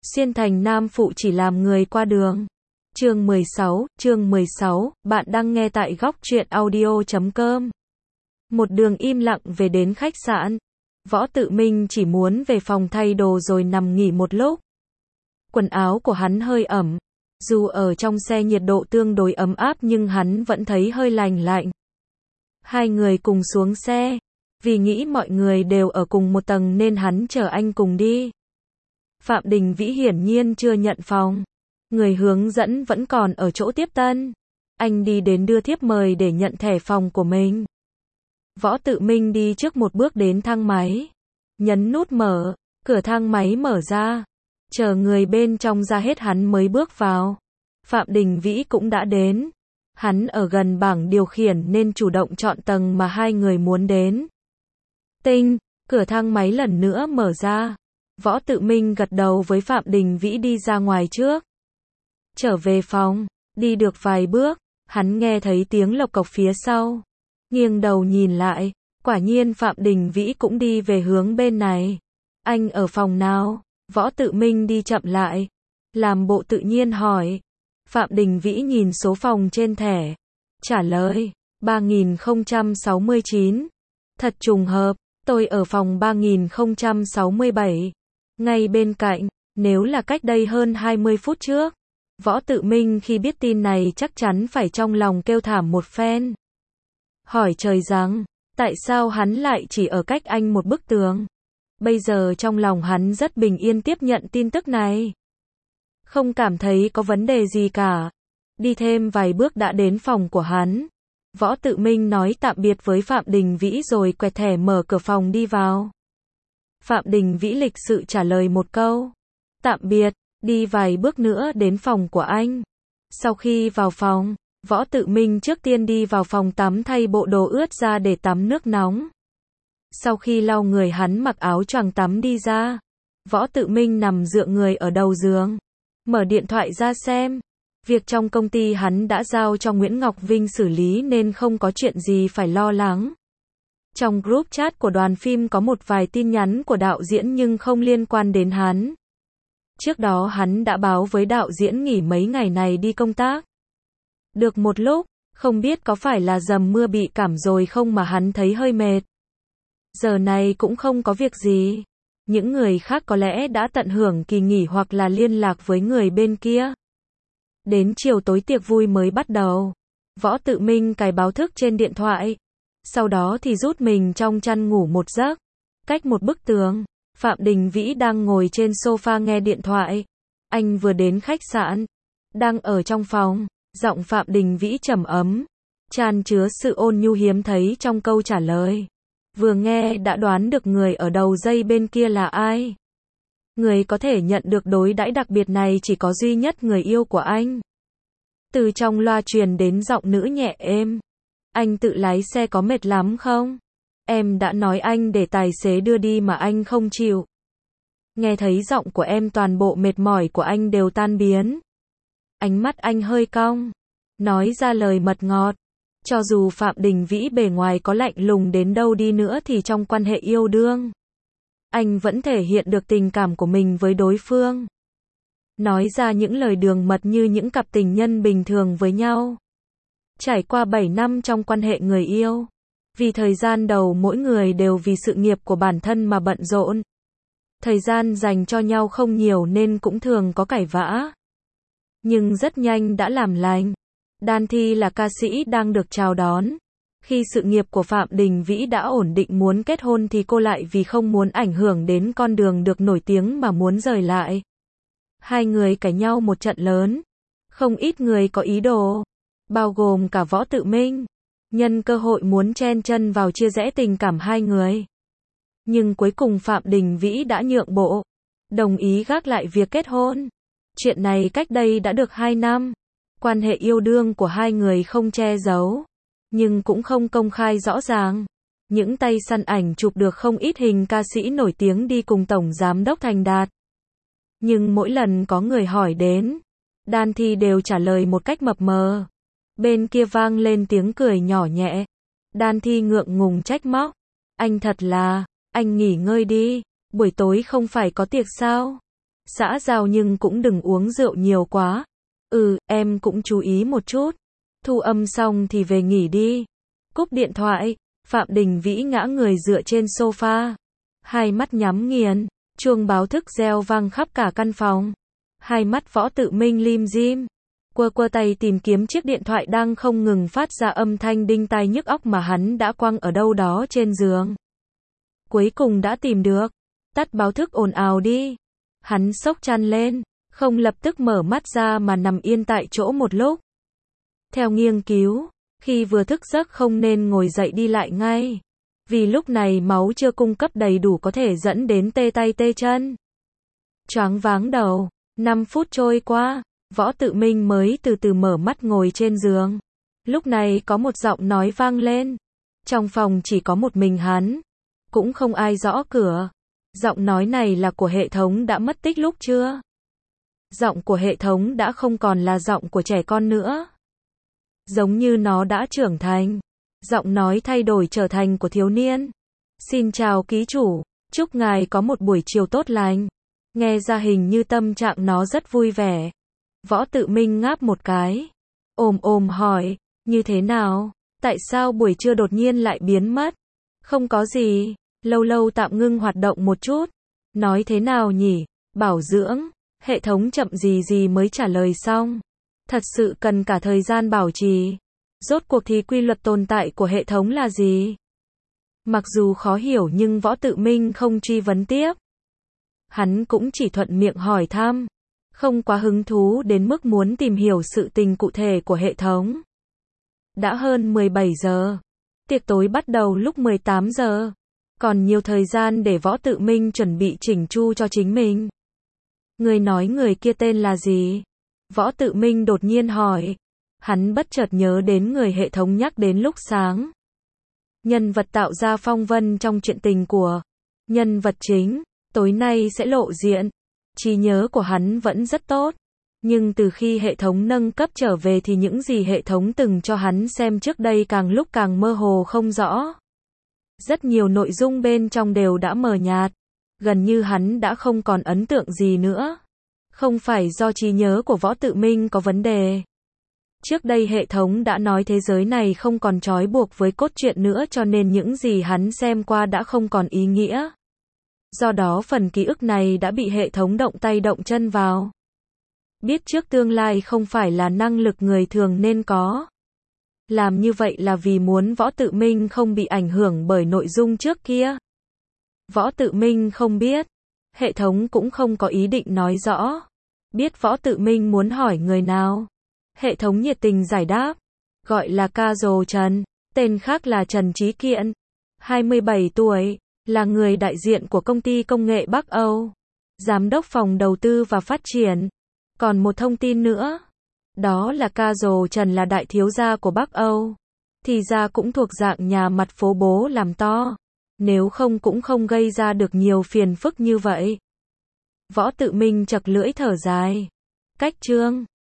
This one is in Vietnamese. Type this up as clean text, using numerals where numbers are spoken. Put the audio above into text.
Xuyên thành nam phụ chỉ làm người qua đường. Chương 16, bạn đang nghe tại góc truyện audio.com. Một đường im lặng về đến khách sạn. Võ Tự Minh chỉ muốn về phòng thay đồ rồi nằm nghỉ một lúc. Quần áo của hắn hơi ẩm. Dù ở trong xe nhiệt độ tương đối ấm áp nhưng hắn vẫn thấy hơi lạnh lạnh. Hai người cùng xuống xe. Vì nghĩ mọi người đều ở cùng một tầng nên hắn chở anh cùng đi. Phạm Đình Vĩ hiển nhiên chưa nhận phòng. Người hướng dẫn vẫn còn ở chỗ tiếp tân. Anh đi đến đưa thiếp mời để nhận thẻ phòng của mình. Võ Tự Minh đi trước một bước đến thang máy. Nhấn nút mở, cửa thang máy mở ra. Chờ người bên trong ra hết hắn mới bước vào. Phạm Đình Vĩ cũng đã đến. Hắn ở gần bảng điều khiển nên chủ động chọn tầng mà hai người muốn đến. Tinh, cửa thang máy lần nữa mở ra. Võ Tự Minh gật đầu với Phạm Đình Vĩ đi ra ngoài trước. Trở về phòng, đi được vài bước, hắn nghe thấy tiếng lộc cộc phía sau. Nghiêng đầu nhìn lại, quả nhiên Phạm Đình Vĩ cũng đi về hướng bên này. Anh ở phòng nào? Võ Tự Minh đi chậm lại. Làm bộ tự nhiên hỏi. Phạm Đình Vĩ nhìn số phòng trên thẻ. Trả lời, 3069. Thật trùng hợp, tôi ở phòng 3067. Ngay bên cạnh, nếu là cách đây hơn 20 phút trước. Võ Tự Minh khi biết tin này chắc chắn phải trong lòng kêu thảm một phen. Hỏi trời giáng, tại sao hắn lại chỉ ở cách anh một bức tường? Bây giờ trong lòng hắn rất bình yên tiếp nhận tin tức này. Không cảm thấy có vấn đề gì cả. Đi thêm vài bước đã đến phòng của hắn. Võ Tự Minh nói tạm biệt với Phạm Đình Vĩ rồi quẹt thẻ mở cửa phòng đi vào. Phạm Đình Vĩ lịch sự trả lời một câu. Tạm biệt, đi vài bước nữa đến phòng của anh. Sau khi vào phòng, Võ Tự Minh trước tiên đi vào phòng tắm thay bộ đồ ướt ra để tắm nước nóng. Sau khi lau người hắn mặc áo choàng tắm đi ra. Võ Tự Minh nằm dựa người ở đầu giường. Mở điện thoại ra xem. Việc trong công ty hắn đã giao cho Nguyễn Ngọc Vinh xử lý nên không có chuyện gì phải lo lắng. Trong group chat của đoàn phim có một vài tin nhắn của đạo diễn nhưng không liên quan đến hắn. Trước đó hắn đã báo với đạo diễn nghỉ mấy ngày này đi công tác. Được một lúc, không biết có phải là dầm mưa bị cảm rồi không mà hắn thấy hơi mệt. Giờ này cũng không có việc gì. Những người khác có lẽ đã tận hưởng kỳ nghỉ hoặc là liên lạc với người bên kia. Đến chiều tối tiệc vui mới bắt đầu. Võ Tự Minh cài báo thức trên điện thoại. Sau đó thì rút mình trong chăn ngủ một giấc. Cách một bức tường, Phạm Đình Vĩ đang ngồi trên sofa nghe điện thoại. Anh vừa đến khách sạn. Đang ở trong phòng, giọng Phạm Đình Vĩ trầm ấm. Tràn chứa sự ôn nhu hiếm thấy trong câu trả lời. Vừa nghe đã đoán được người ở đầu dây bên kia là ai. Người có thể nhận được đối đãi đặc biệt này chỉ có duy nhất người yêu của anh. Từ trong loa truyền đến giọng nữ nhẹ êm. Anh tự lái xe có mệt lắm không? Em đã nói anh để tài xế đưa đi mà anh không chịu. Nghe thấy giọng của em toàn bộ mệt mỏi của anh đều tan biến. Ánh mắt anh hơi cong. Nói ra lời mật ngọt. Cho dù Phạm Đình Vĩ bề ngoài có lạnh lùng đến đâu đi nữa thì trong quan hệ yêu đương, anh vẫn thể hiện được tình cảm của mình với đối phương. Nói ra những lời đường mật như những cặp tình nhân bình thường với nhau. Trải qua 7 năm trong quan hệ người yêu. Vì thời gian đầu mỗi người đều vì sự nghiệp của bản thân mà bận rộn. Thời gian dành cho nhau không nhiều nên cũng thường có cãi vã. Nhưng rất nhanh đã làm lành. Đan Thi là ca sĩ đang được chào đón. Khi sự nghiệp của Phạm Đình Vĩ đã ổn định muốn kết hôn thì cô lại vì không muốn ảnh hưởng đến con đường được nổi tiếng mà muốn rời lại. Hai người cãi nhau một trận lớn. Không ít người có ý đồ, bao gồm cả Võ Tự Minh, nhân cơ hội muốn chen chân vào chia rẽ tình cảm hai người. Nhưng cuối cùng Phạm Đình Vĩ đã nhượng bộ, đồng ý gác lại việc kết hôn. Chuyện này cách đây đã được 2 năm. Quan hệ yêu đương của hai người không che giấu, nhưng cũng không công khai rõ ràng. Những tay săn ảnh chụp được không ít hình ca sĩ nổi tiếng đi cùng Tổng Giám đốc Thành Đạt. Nhưng mỗi lần có người hỏi đến, Đan Thi đều trả lời một cách mập mờ. Bên kia vang lên tiếng cười nhỏ nhẹ. Đan Thi ngượng ngùng trách móc. Anh thật là, anh nghỉ ngơi đi, buổi tối không phải có tiệc sao? Xã giao nhưng cũng đừng uống rượu nhiều quá. Em cũng chú ý một chút. Thu âm xong thì về nghỉ đi. Cúp điện thoại, Phạm Đình Vĩ ngã người dựa trên sofa. Hai mắt nhắm nghiền, chuông báo thức reo vang khắp cả căn phòng. Hai mắt Võ Tự Minh lim dim. Quơ tay tìm kiếm chiếc điện thoại đang không ngừng phát ra âm thanh đinh tai nhức óc mà hắn đã quăng ở đâu đó trên giường. Cuối cùng đã tìm được. Tắt báo thức ồn ào đi. Hắn xốc chăn lên, không lập tức mở mắt ra mà nằm yên tại chỗ một lúc. Theo nghiên cứu, khi vừa thức giấc không nên ngồi dậy đi lại ngay. Vì lúc này máu chưa cung cấp đầy đủ có thể dẫn đến tê tay tê chân. Choáng váng đầu, 5 phút trôi qua, Võ Tự Minh mới từ từ mở mắt ngồi trên giường. Lúc này có một giọng nói vang lên. Trong phòng chỉ có một mình hắn. Cũng không ai gõ cửa. Giọng nói này là của hệ thống đã mất tích lúc chưa? Giọng của hệ thống đã không còn là giọng của trẻ con nữa. Giống như nó đã trưởng thành. Giọng nói thay đổi trở thành của thiếu niên. Xin chào ký chủ, chúc ngài có một buổi chiều tốt lành. Nghe ra hình như tâm trạng nó rất vui vẻ. Võ Tự Minh ngáp một cái. Ồm hỏi, như thế nào? Tại sao buổi trưa đột nhiên lại biến mất? Không có gì, lâu lâu tạm ngưng hoạt động một chút. Nói thế nào nhỉ? Bảo dưỡng, hệ thống chậm gì mới trả lời xong. Thật sự cần cả thời gian bảo trì. Rốt cuộc thì quy luật tồn tại của hệ thống là gì? Mặc dù khó hiểu nhưng Võ Tự Minh không truy vấn tiếp. Hắn cũng chỉ thuận miệng hỏi thăm. Không quá hứng thú đến mức muốn tìm hiểu sự tình cụ thể của hệ thống. Đã hơn 17 giờ. Tiệc tối bắt đầu lúc 18 giờ. Còn nhiều thời gian để Võ Tự Minh chuẩn bị chỉnh chu cho chính mình. Người nói người kia tên là gì? Võ Tự Minh đột nhiên hỏi. Hắn bất chợt nhớ đến người hệ thống nhắc đến lúc sáng. Nhân vật tạo ra phong vân trong chuyện tình của nhân vật chính, tối nay sẽ lộ diện. Trí nhớ của hắn vẫn rất tốt. Nhưng từ khi hệ thống nâng cấp trở về thì những gì hệ thống từng cho hắn xem trước đây càng lúc càng mơ hồ không rõ. Rất nhiều nội dung bên trong đều đã mờ nhạt. Gần như hắn đã không còn ấn tượng gì nữa. Không phải do trí nhớ của Võ Tự Minh có vấn đề. Trước đây hệ thống đã nói thế giới này không còn trói buộc với cốt truyện nữa cho nên những gì hắn xem qua đã không còn ý nghĩa. Do đó phần ký ức này đã bị hệ thống động tay động chân vào. Biết trước tương lai không phải là năng lực người thường nên có. Làm như vậy là vì muốn Võ Tự Minh không bị ảnh hưởng bởi nội dung trước kia. Võ Tự Minh không biết. Hệ thống cũng không có ý định nói rõ. Biết Võ Tự Minh muốn hỏi người nào. Hệ thống nhiệt tình giải đáp. Gọi là Casual Trần. Tên khác là Trần Trí Kiện. 27 tuổi. Là người đại diện của công ty công nghệ Bắc Âu. Giám đốc phòng đầu tư và phát triển. Còn một thông tin nữa. Đó là Casual Trần là đại thiếu gia của Bắc Âu. Thì ra cũng thuộc dạng nhà mặt phố bố làm to. Nếu không cũng không gây ra được nhiều phiền phức như vậy. Võ Tự Minh chật lưỡi thở dài. Cách chương